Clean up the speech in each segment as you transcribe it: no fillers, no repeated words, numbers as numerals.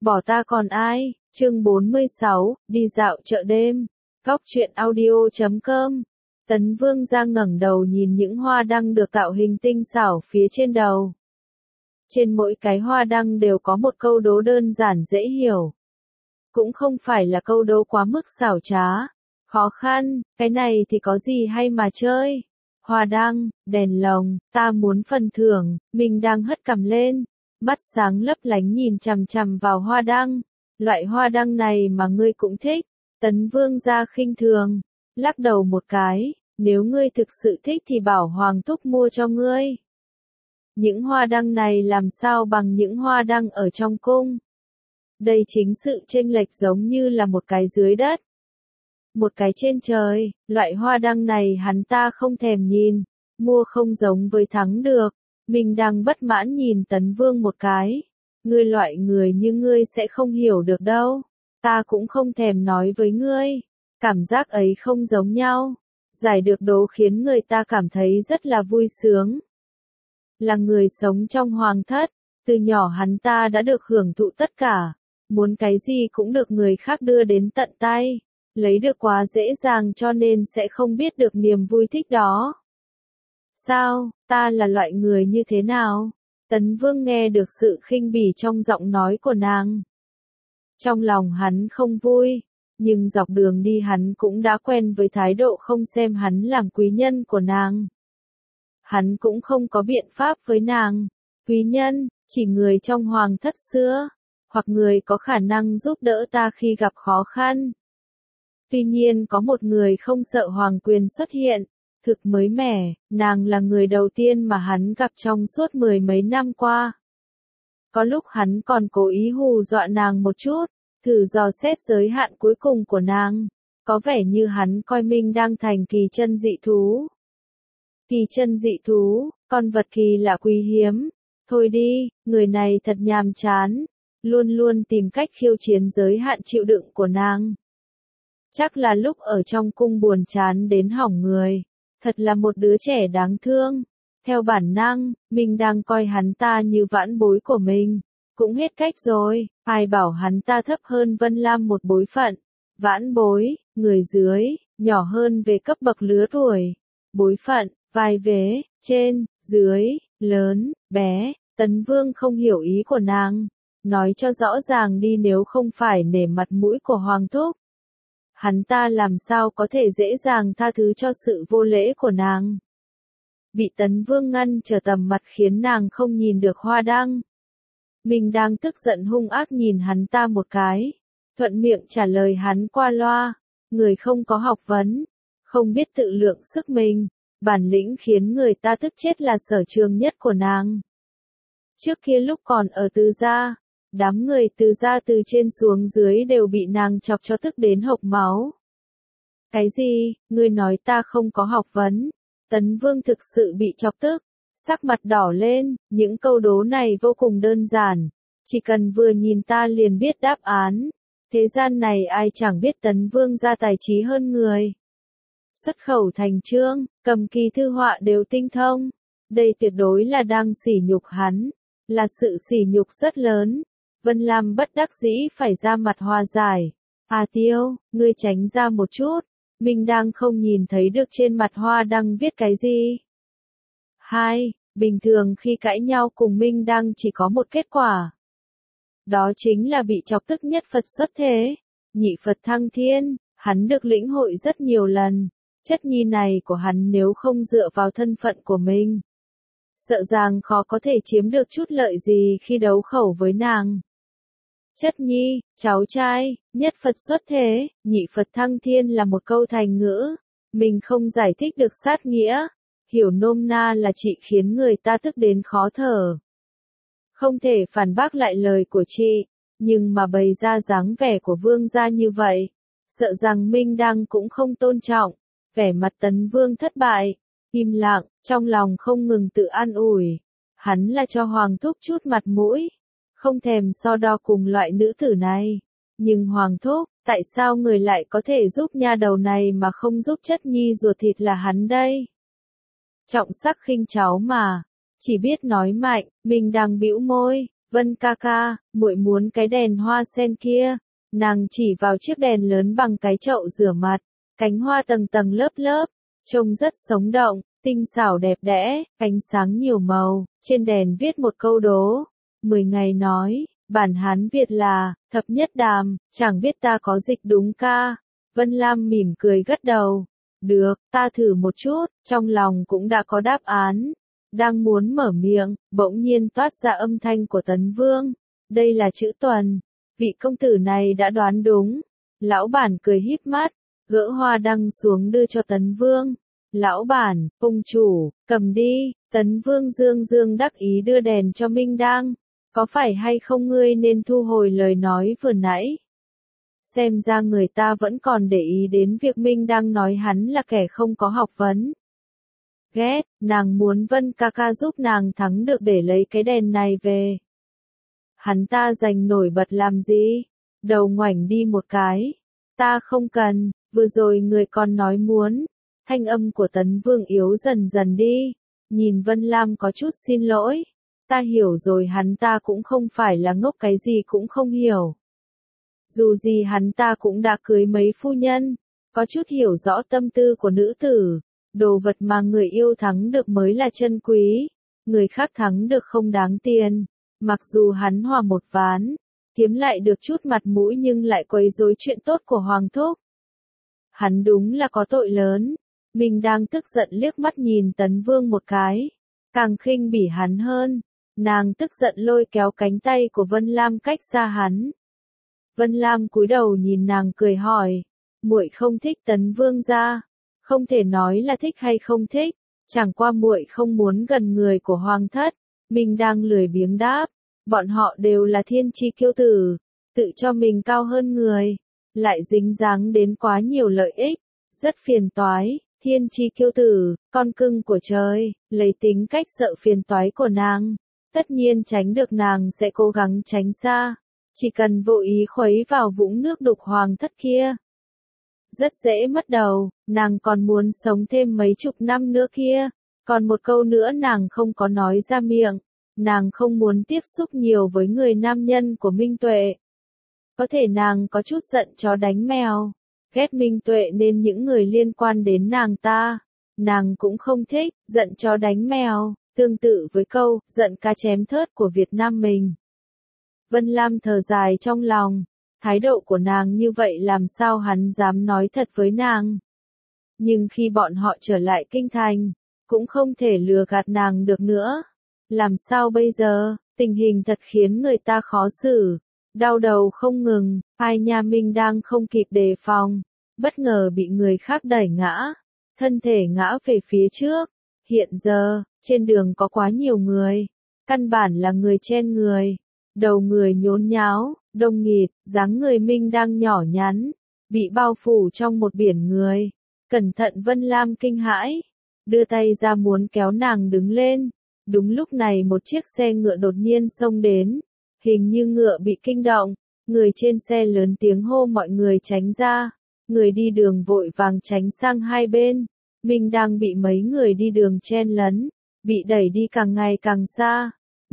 Bỏ ta còn ai, chương 46, đi dạo chợ đêm, góc truyện audio.com. Tấn Vương ra ngẩng đầu nhìn những hoa đăng được tạo hình tinh xảo phía trên đầu. Trên mỗi cái hoa đăng đều có một câu đố đơn giản dễ hiểu. Cũng không phải là câu đố quá mức xảo trá, khó khăn, cái này thì có gì hay mà chơi. Hoa đăng, đèn lồng, ta muốn phần thưởng, mình đang hất cằm lên, mắt sáng lấp lánh nhìn chằm chằm vào hoa đăng. Loại hoa đăng này mà ngươi cũng thích. Tấn Vương ra khinh thường, lắc đầu một cái, nếu ngươi thực sự thích thì bảo Hoàng Thúc mua cho ngươi. Những hoa đăng này làm sao bằng những hoa đăng ở trong cung. Đây chính sự chênh lệch giống như là một cái dưới đất, một cái trên trời. Loại hoa đăng này hắn ta không thèm nhìn, mua không giống với thắng được. Mình đang bất mãn nhìn Tấn Vương một cái. Ngươi loại người như ngươi sẽ không hiểu được đâu. Ta cũng không thèm nói với ngươi. Cảm giác ấy không giống nhau. Giải được đố khiến người ta cảm thấy rất là vui sướng. Là người sống trong hoàng thất, từ nhỏ hắn ta đã được hưởng thụ tất cả. Muốn cái gì cũng được người khác đưa đến tận tay. Lấy được quá dễ dàng cho nên sẽ không biết được niềm vui thích đó. Sao, ta là loại người như thế nào? Tấn Vương nghe được sự khinh bỉ trong giọng nói của nàng. Trong lòng hắn không vui, nhưng dọc đường đi hắn cũng đã quen với thái độ không xem hắn làm quý nhân của nàng. Hắn cũng không có biện pháp với nàng. Quý nhân, chỉ người trong hoàng thất xưa, hoặc người có khả năng giúp đỡ ta khi gặp khó khăn. Tuy nhiên có một người không sợ hoàng quyền xuất hiện, thực mới mẻ, nàng là người đầu tiên mà hắn gặp trong suốt 10 mấy năm qua. Có lúc hắn còn cố ý hù dọa nàng một chút, thử dò xét giới hạn cuối cùng của nàng. Có vẻ như hắn coi mình đang thành kỳ chân dị thú. Kỳ chân dị thú, con vật kỳ lạ quý hiếm. Thôi đi, người này thật nhàm chán, luôn luôn tìm cách khiêu chiến giới hạn chịu đựng của nàng. Chắc là lúc ở trong cung buồn chán đến hỏng người. Thật là một đứa trẻ đáng thương. Theo bản năng, mình đang coi hắn ta như vãn bối của mình. Cũng hết cách rồi, ai bảo hắn ta thấp hơn Vân Lam một bối phận. Vãn bối, người dưới, nhỏ hơn về cấp bậc lứa tuổi. Bối phận, vai vế, trên, dưới, lớn, bé. Tấn Vương không hiểu ý của nàng. Nói cho rõ ràng đi nếu không phải nể mặt mũi của Hoàng Thúc. Hắn ta làm sao có thể dễ dàng tha thứ cho sự vô lễ của nàng. Bị Tấn Vương ngăn trở tầm mặt khiến nàng không nhìn được hoa đăng. Mình đang tức giận hung ác nhìn hắn ta một cái. Thuận miệng trả lời hắn qua loa. Người không có học vấn, không biết tự lượng sức mình. Bản lĩnh khiến người ta tức chết là sở trường nhất của nàng. Trước kia lúc còn ở Từ gia, đám người Từ gia từ trên xuống dưới đều bị nàng chọc cho tức đến hộc máu. Cái gì, ngươi nói ta không có học vấn? Tấn Vương thực sự bị chọc tức, sắc mặt đỏ lên. Những câu đố này vô cùng đơn giản, chỉ cần vừa nhìn ta liền biết đáp án. Thế gian này ai chẳng biết Tấn Vương ra tài trí hơn người. Xuất khẩu thành chương, cầm kỳ thư họa đều tinh thông. Đây tuyệt đối là đang sỉ nhục hắn, là sự sỉ nhục rất lớn. Vân Lam bất đắc dĩ phải ra mặt hòa giải. À Tiêu, ngươi tránh ra một chút. Mình đang không nhìn thấy được trên mặt hoa đăng viết cái gì. 2. Bình thường khi cãi nhau cùng Minh Đăng chỉ có một kết quả. Đó chính là bị chọc tức nhất Phật xuất thế. Nhị Phật thăng thiên, hắn được lĩnh hội rất nhiều lần. Chất nhi này của hắn nếu không dựa vào thân phận của mình, sợ rằng khó có thể chiếm được chút lợi gì khi đấu khẩu với nàng. Chất nhi, cháu trai, nhất Phật xuất thế, nhị Phật thăng thiên là một câu thành ngữ. Mình không giải thích được sát nghĩa. Hiểu nôm na là chị khiến người ta tức đến khó thở. Không thể phản bác lại lời của chị, nhưng mà bày ra dáng vẻ của vương gia như vậy. Sợ rằng Minh Đăng cũng không tôn trọng. Vẻ mặt Tấn Vương thất bại, im lặng, trong lòng không ngừng tự an ủi. Hắn là cho Hoàng Thúc chút mặt mũi, không thèm so đo cùng loại nữ tử này. Nhưng Hoàng Thúc, tại sao người lại có thể giúp nha đầu này mà không giúp chất nhi ruột thịt là hắn đây? Trọng sắc khinh cháu mà, chỉ biết nói mạnh. Mình đang bĩu môi, Vân ca ca, muội muốn cái đèn hoa sen kia. Nàng chỉ vào chiếc đèn lớn bằng cái chậu rửa mặt, cánh hoa tầng tầng lớp lớp, trông rất sống động, tinh xảo đẹp đẽ, ánh sáng nhiều màu, trên đèn viết một câu đố. 10 ngày nói, bản Hán Việt là, thập nhất đàm, chẳng biết ta có dịch đúng ca. Vân Lam mỉm cười gật đầu. Được, ta thử một chút, trong lòng cũng đã có đáp án. Đang muốn mở miệng, bỗng nhiên toát ra âm thanh của Tấn Vương. Đây là chữ tuần. Vị công tử này đã đoán đúng. Lão bản cười híp mắt, gỡ hoa đăng xuống đưa cho Tấn Vương. Lão bản, ông chủ, cầm đi. Tấn Vương dương dương đắc ý đưa đèn cho Minh Đang. Có phải hay không ngươi nên thu hồi lời nói vừa nãy? Xem ra người ta vẫn còn để ý đến việc Minh đang nói hắn là kẻ không có học vấn. Ghét, nàng muốn Vân ca ca giúp nàng thắng được để lấy cái đèn này về. Hắn ta giành nổi bật làm gì? Đầu ngoảnh đi một cái. Ta không cần, vừa rồi người còn nói muốn. Thanh âm của Tấn Vương yếu dần dần đi. Nhìn Vân Lam có chút xin lỗi. Ta hiểu rồi, hắn ta cũng không phải là ngốc, cái gì cũng không hiểu. Dù gì hắn ta cũng đã cưới mấy phu nhân, có chút hiểu rõ tâm tư của nữ tử. Đồ vật mà người yêu thắng được mới là chân quý, người khác thắng được không đáng tiền. Mặc dù hắn hòa một ván, kiếm lại được chút mặt mũi nhưng lại quấy rối chuyện tốt của Hoàng thúc. Hắn đúng là có tội lớn. Mình đang tức giận liếc mắt nhìn Tấn Vương một cái, càng khinh bỉ hắn hơn. Nàng tức giận lôi kéo cánh tay của Vân Lam cách xa hắn. Vân Lam cúi đầu nhìn nàng cười hỏi, muội không thích Tấn Vương gia? Không thể nói là thích hay không thích, chẳng qua muội không muốn gần người của Hoàng thất. Mình đang lười biếng đáp, bọn họ đều là thiên chi kiêu tử, tự cho mình cao hơn người, lại dính dáng đến quá nhiều lợi ích, rất phiền toái. Thiên chi kiêu tử, con cưng của trời, lấy tính cách sợ phiền toái của nàng, tất nhiên tránh được nàng sẽ cố gắng tránh xa. Chỉ cần vô ý khuấy vào vũng nước đục Hoàng thất kia, rất dễ mất đầu. Nàng còn muốn sống thêm mấy chục năm nữa kia. Còn một câu nữa nàng không có nói ra miệng. Nàng không muốn tiếp xúc nhiều với người nam nhân của Minh Tuệ. Có thể nàng có chút giận chó đánh mèo, ghét Minh Tuệ nên những người liên quan đến nàng ta, nàng cũng không thích. Giận chó đánh mèo, tương tự với câu giận cá chém thớt của Việt Nam mình. Vân Lam thở dài trong lòng, thái độ của nàng như vậy làm sao hắn dám nói thật với nàng. Nhưng khi bọn họ trở lại kinh thành, cũng không thể lừa gạt nàng được nữa. Làm sao bây giờ, tình hình thật khiến người ta khó xử, đau đầu không ngừng. Hai nhà Minh đang không kịp đề phòng, bất ngờ bị người khác đẩy ngã, thân thể ngã về phía trước. Hiện giờ, trên đường có quá nhiều người, căn bản là người chen người. Đầu người nhốn nháo, đông nghịt, dáng người Minh đang nhỏ nhắn, bị bao phủ trong một biển người. Cẩn thận, Vân Lam kinh hãi, đưa tay ra muốn kéo nàng đứng lên. Đúng lúc này một chiếc xe ngựa đột nhiên xông đến, hình như ngựa bị kinh động, người trên xe lớn tiếng hô mọi người tránh ra. Người đi đường vội vàng tránh sang hai bên. Minh đang bị mấy người đi đường chen lấn, bị đẩy đi càng ngày càng xa.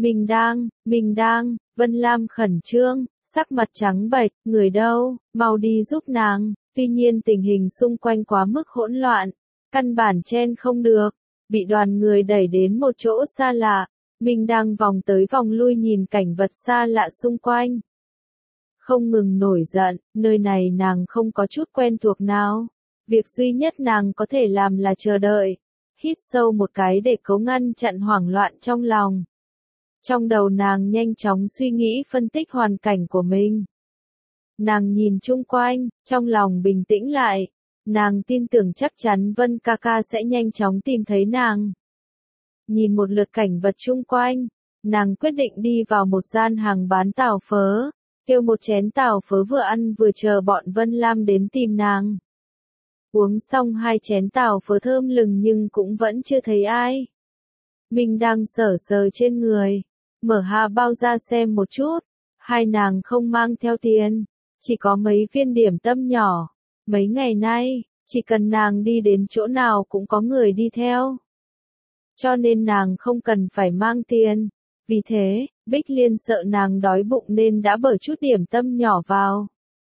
Minh đang, Vân Lam khẩn trương, sắc mặt trắng bệch, người đâu, mau đi giúp nàng. Tuy nhiên tình hình xung quanh quá mức hỗn loạn, căn bản chen không được, bị đoàn người đẩy đến một chỗ xa lạ. Minh đang vòng tới vòng lui nhìn cảnh vật xa lạ xung quanh, không ngừng nổi giận. Nơi này nàng không có chút quen thuộc nào, việc duy nhất nàng có thể làm là chờ đợi, hít sâu một cái để cố ngăn chặn hoảng loạn trong lòng. Trong đầu nàng nhanh chóng suy nghĩ phân tích hoàn cảnh của mình. Nàng nhìn chung quanh, trong lòng bình tĩnh lại. Nàng tin tưởng chắc chắn Vân ca ca sẽ nhanh chóng tìm thấy nàng. Nhìn một lượt cảnh vật chung quanh, nàng quyết định đi vào một gian hàng bán tàu phớ, kêu một chén tàu phớ vừa ăn vừa chờ bọn Vân Lam đến tìm nàng. Uống xong hai chén tàu phớ thơm lừng nhưng cũng vẫn chưa thấy ai. Mình đang sờ sờ trên người, mở hà bao ra xem một chút. Hai nàng không mang theo tiền, chỉ có mấy viên điểm tâm nhỏ. Mấy ngày nay, chỉ cần nàng đi đến chỗ nào cũng có người đi theo, cho nên nàng không cần phải mang tiền. Vì thế, Bích Liên sợ nàng đói bụng nên đã bở chút điểm tâm nhỏ vào.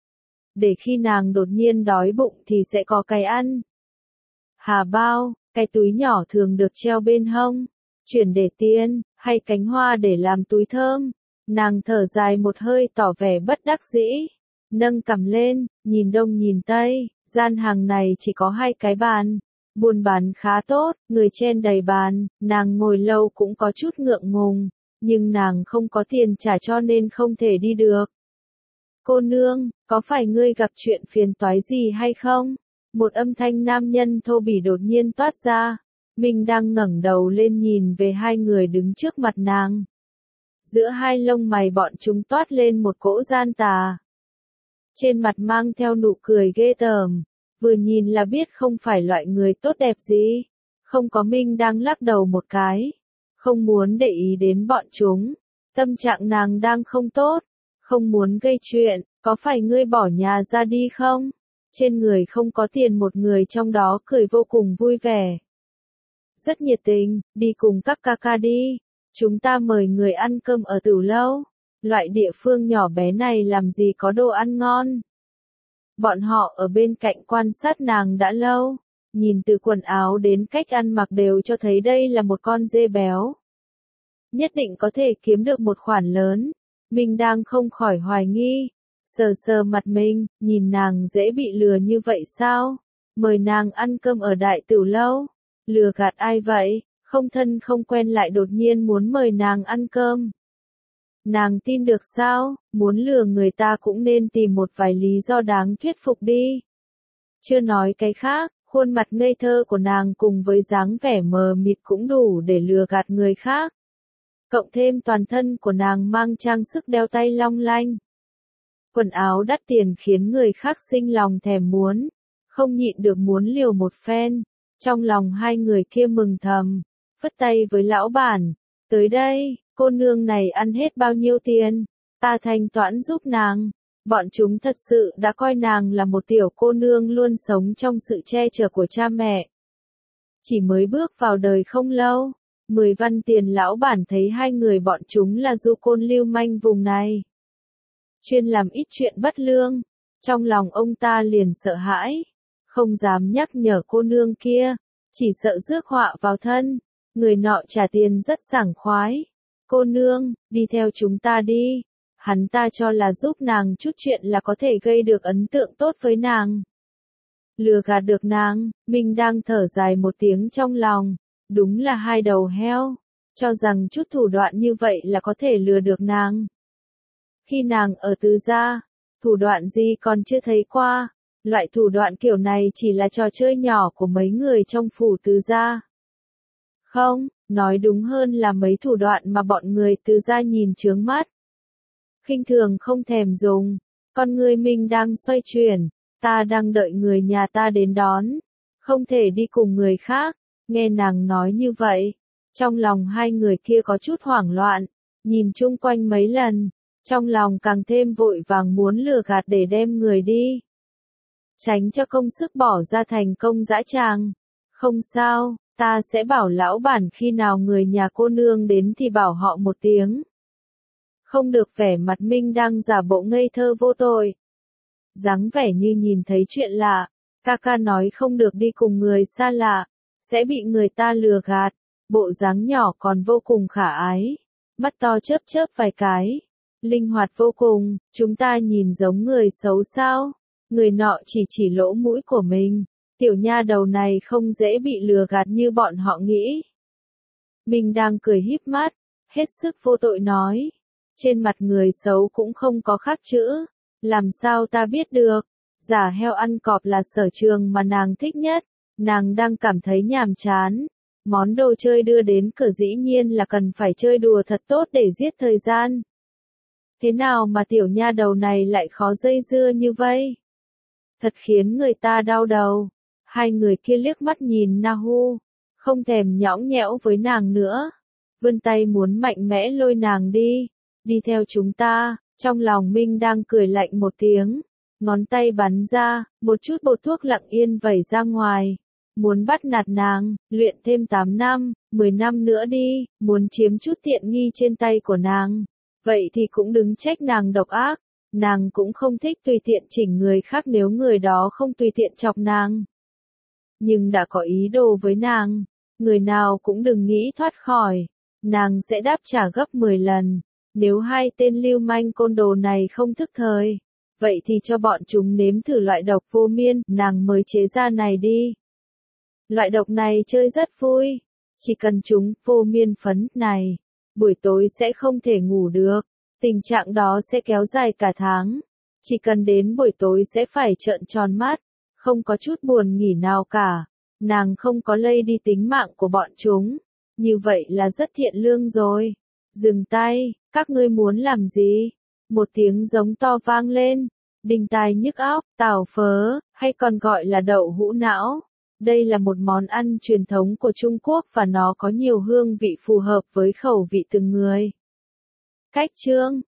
Để khi nàng đột nhiên đói bụng thì sẽ có cái ăn. Hà bao, cái túi nhỏ thường được treo bên hông, chuyển để tiền, hay cánh hoa để làm túi thơm. Nàng thở dài một hơi tỏ vẻ bất đắc dĩ, nâng cằm lên, nhìn đông nhìn tây, gian hàng này chỉ có 2 cái bàn. Buôn bán khá tốt, người chen đầy bàn, nàng ngồi lâu cũng có chút ngượng ngùng, nhưng nàng không có tiền trả cho nên không thể đi được. Cô nương, có phải ngươi gặp chuyện phiền toái gì hay không? Một âm thanh nam nhân thô bỉ đột nhiên toát ra. Minh đang ngẩng đầu lên nhìn về 2 người đứng trước mặt nàng. Giữa 2 lông mày bọn chúng toát lên một cỗ gian tà. Trên mặt mang theo nụ cười ghê tởm, vừa nhìn là biết không phải loại người tốt đẹp gì. Không có. Minh đang lắc đầu một cái, không muốn để ý đến bọn chúng. Tâm trạng nàng đang không tốt, không muốn gây chuyện. Có phải ngươi bỏ nhà ra đi không? Trên người không có tiền, một người trong đó cười vô cùng vui vẻ. Rất nhiệt tình, đi cùng các ca ca đi. Chúng ta mời người ăn cơm ở Tửu Lâu. Loại địa phương nhỏ bé này làm gì có đồ ăn ngon. Bọn họ ở bên cạnh quan sát nàng đã lâu. Nhìn từ quần áo đến cách ăn mặc đều cho thấy đây là một con dê béo. Nhất định có thể kiếm được một khoản lớn. Mình đang không khỏi hoài nghi. Sờ sờ mặt mình, nhìn nàng dễ bị lừa như vậy sao? Mời nàng ăn cơm ở Đại Tửu Lâu. Lừa gạt ai vậy? Không thân không quen lại đột nhiên muốn mời nàng ăn cơm. Nàng tin được sao? Muốn lừa người ta cũng nên tìm một vài lý do đáng thuyết phục đi. Chưa nói cái khác, khuôn mặt ngây thơ của nàng cùng với dáng vẻ mờ mịt cũng đủ để lừa gạt người khác. Cộng thêm toàn thân của nàng mang trang sức đeo tay long lanh. Quần áo đắt tiền khiến người khác sinh lòng thèm muốn, không nhịn được muốn liều một phen. Trong lòng 2 người kia mừng thầm, phất tay với lão bản, tới đây, cô nương này ăn hết bao nhiêu tiền, ta thanh toán giúp nàng. Bọn chúng thật sự đã coi nàng là một tiểu cô nương luôn sống trong sự che chở của cha mẹ. Chỉ mới bước vào đời không lâu, 10 văn tiền. Lão bản thấy 2 người bọn chúng là du côn lưu manh vùng này, chuyên làm ít chuyện bất lương. Trong lòng ông ta liền sợ hãi, không dám nhắc nhở cô nương kia, chỉ sợ rước họa vào thân. Người nọ trả tiền rất sảng khoái. Cô nương, đi theo chúng ta đi. Hắn ta cho là giúp nàng chút chuyện là có thể gây được ấn tượng tốt với nàng. Lừa gạt được nàng. Mình đang thở dài một tiếng trong lòng. Đúng là 2 đầu heo. Cho rằng chút thủ đoạn như vậy là có thể lừa được nàng. Khi nàng ở Từ gia, thủ đoạn gì còn chưa thấy qua. Loại thủ đoạn kiểu này chỉ là trò chơi nhỏ của mấy người trong phủ Từ gia. Không, nói đúng hơn là mấy thủ đoạn mà bọn người Từ gia nhìn chướng mắt. Khinh thường không thèm dùng. Con người mình đang xoay chuyển. Ta đang đợi người nhà ta đến đón. Không thể đi cùng người khác. Nghe nàng nói như vậy. Trong lòng 2 người kia có chút hoảng loạn. Nhìn chung quanh mấy lần. Trong lòng càng thêm vội vàng muốn lừa gạt để đem người đi. Tránh cho công sức bỏ ra thành công dã tràng. Không sao, ta sẽ bảo lão bản khi nào người nhà cô nương đến thì bảo họ một tiếng. Không được. Vẻ mặt Minh đang giả bộ ngây thơ vô tội. Dáng vẻ như nhìn thấy chuyện lạ. Ca ca nói không được đi cùng người xa lạ, sẽ bị người ta lừa gạt. Bộ dáng nhỏ còn vô cùng khả ái. Mắt to chớp chớp vài cái. Linh hoạt vô cùng. Chúng ta nhìn giống người xấu sao? Người nọ chỉ lỗ mũi của mình. Tiểu nha đầu này không dễ bị lừa gạt như bọn họ nghĩ. Mình đang cười híp mắt, hết sức vô tội nói. Trên mặt người xấu cũng không có khắc chữ. Làm sao ta biết được? Giả heo ăn cọp là sở trường mà nàng thích nhất. Nàng đang cảm thấy nhàm chán. Món đồ chơi đưa đến cửa dĩ nhiên là cần phải chơi đùa thật tốt để giết thời gian. Thế nào mà tiểu nha đầu này lại khó dây dưa như vậy? Thật khiến người ta đau đầu. 2 người kia liếc mắt nhìn Nahu, không thèm nhõng nhẽo với nàng nữa. Vươn tay muốn mạnh mẽ lôi nàng đi. Đi theo chúng ta. Trong lòng Minh đang cười lạnh một tiếng. Ngón tay bắn ra, một chút bột thuốc lặng yên vẩy ra ngoài. muốn bắt nạt nàng, luyện thêm 8 năm, 10 năm nữa đi, muốn chiếm chút tiện nghi trên tay của nàng. Vậy thì cũng đừng trách nàng độc ác, nàng cũng không thích tùy tiện chỉnh người khác nếu người đó không tùy tiện chọc nàng. Nhưng đã có ý đồ với nàng, người nào cũng đừng nghĩ thoát khỏi, nàng sẽ đáp trả gấp 10 lần. Nếu hai tên lưu manh côn đồ này không thức thời, vậy thì cho bọn chúng nếm thử loại độc vô miên nàng mới chế ra này đi. Loại độc này chơi rất vui, chỉ cần chúng vô miên phấn này, buổi tối sẽ không thể ngủ được, tình trạng đó sẽ kéo dài cả tháng, chỉ cần đến buổi tối sẽ phải trợn tròn mắt, không có chút buồn nghỉ nào cả, nàng không có lây đi tính mạng của bọn chúng, như vậy là rất thiện lương rồi. Dừng tay, các ngươi muốn làm gì? Một tiếng giống to vang lên, đinh tai nhức óc, tàu phớ, hay còn gọi là đậu hũ não. Đây là một món ăn truyền thống của Trung Quốc và nó có nhiều hương vị phù hợp với khẩu vị từng người. Cách chương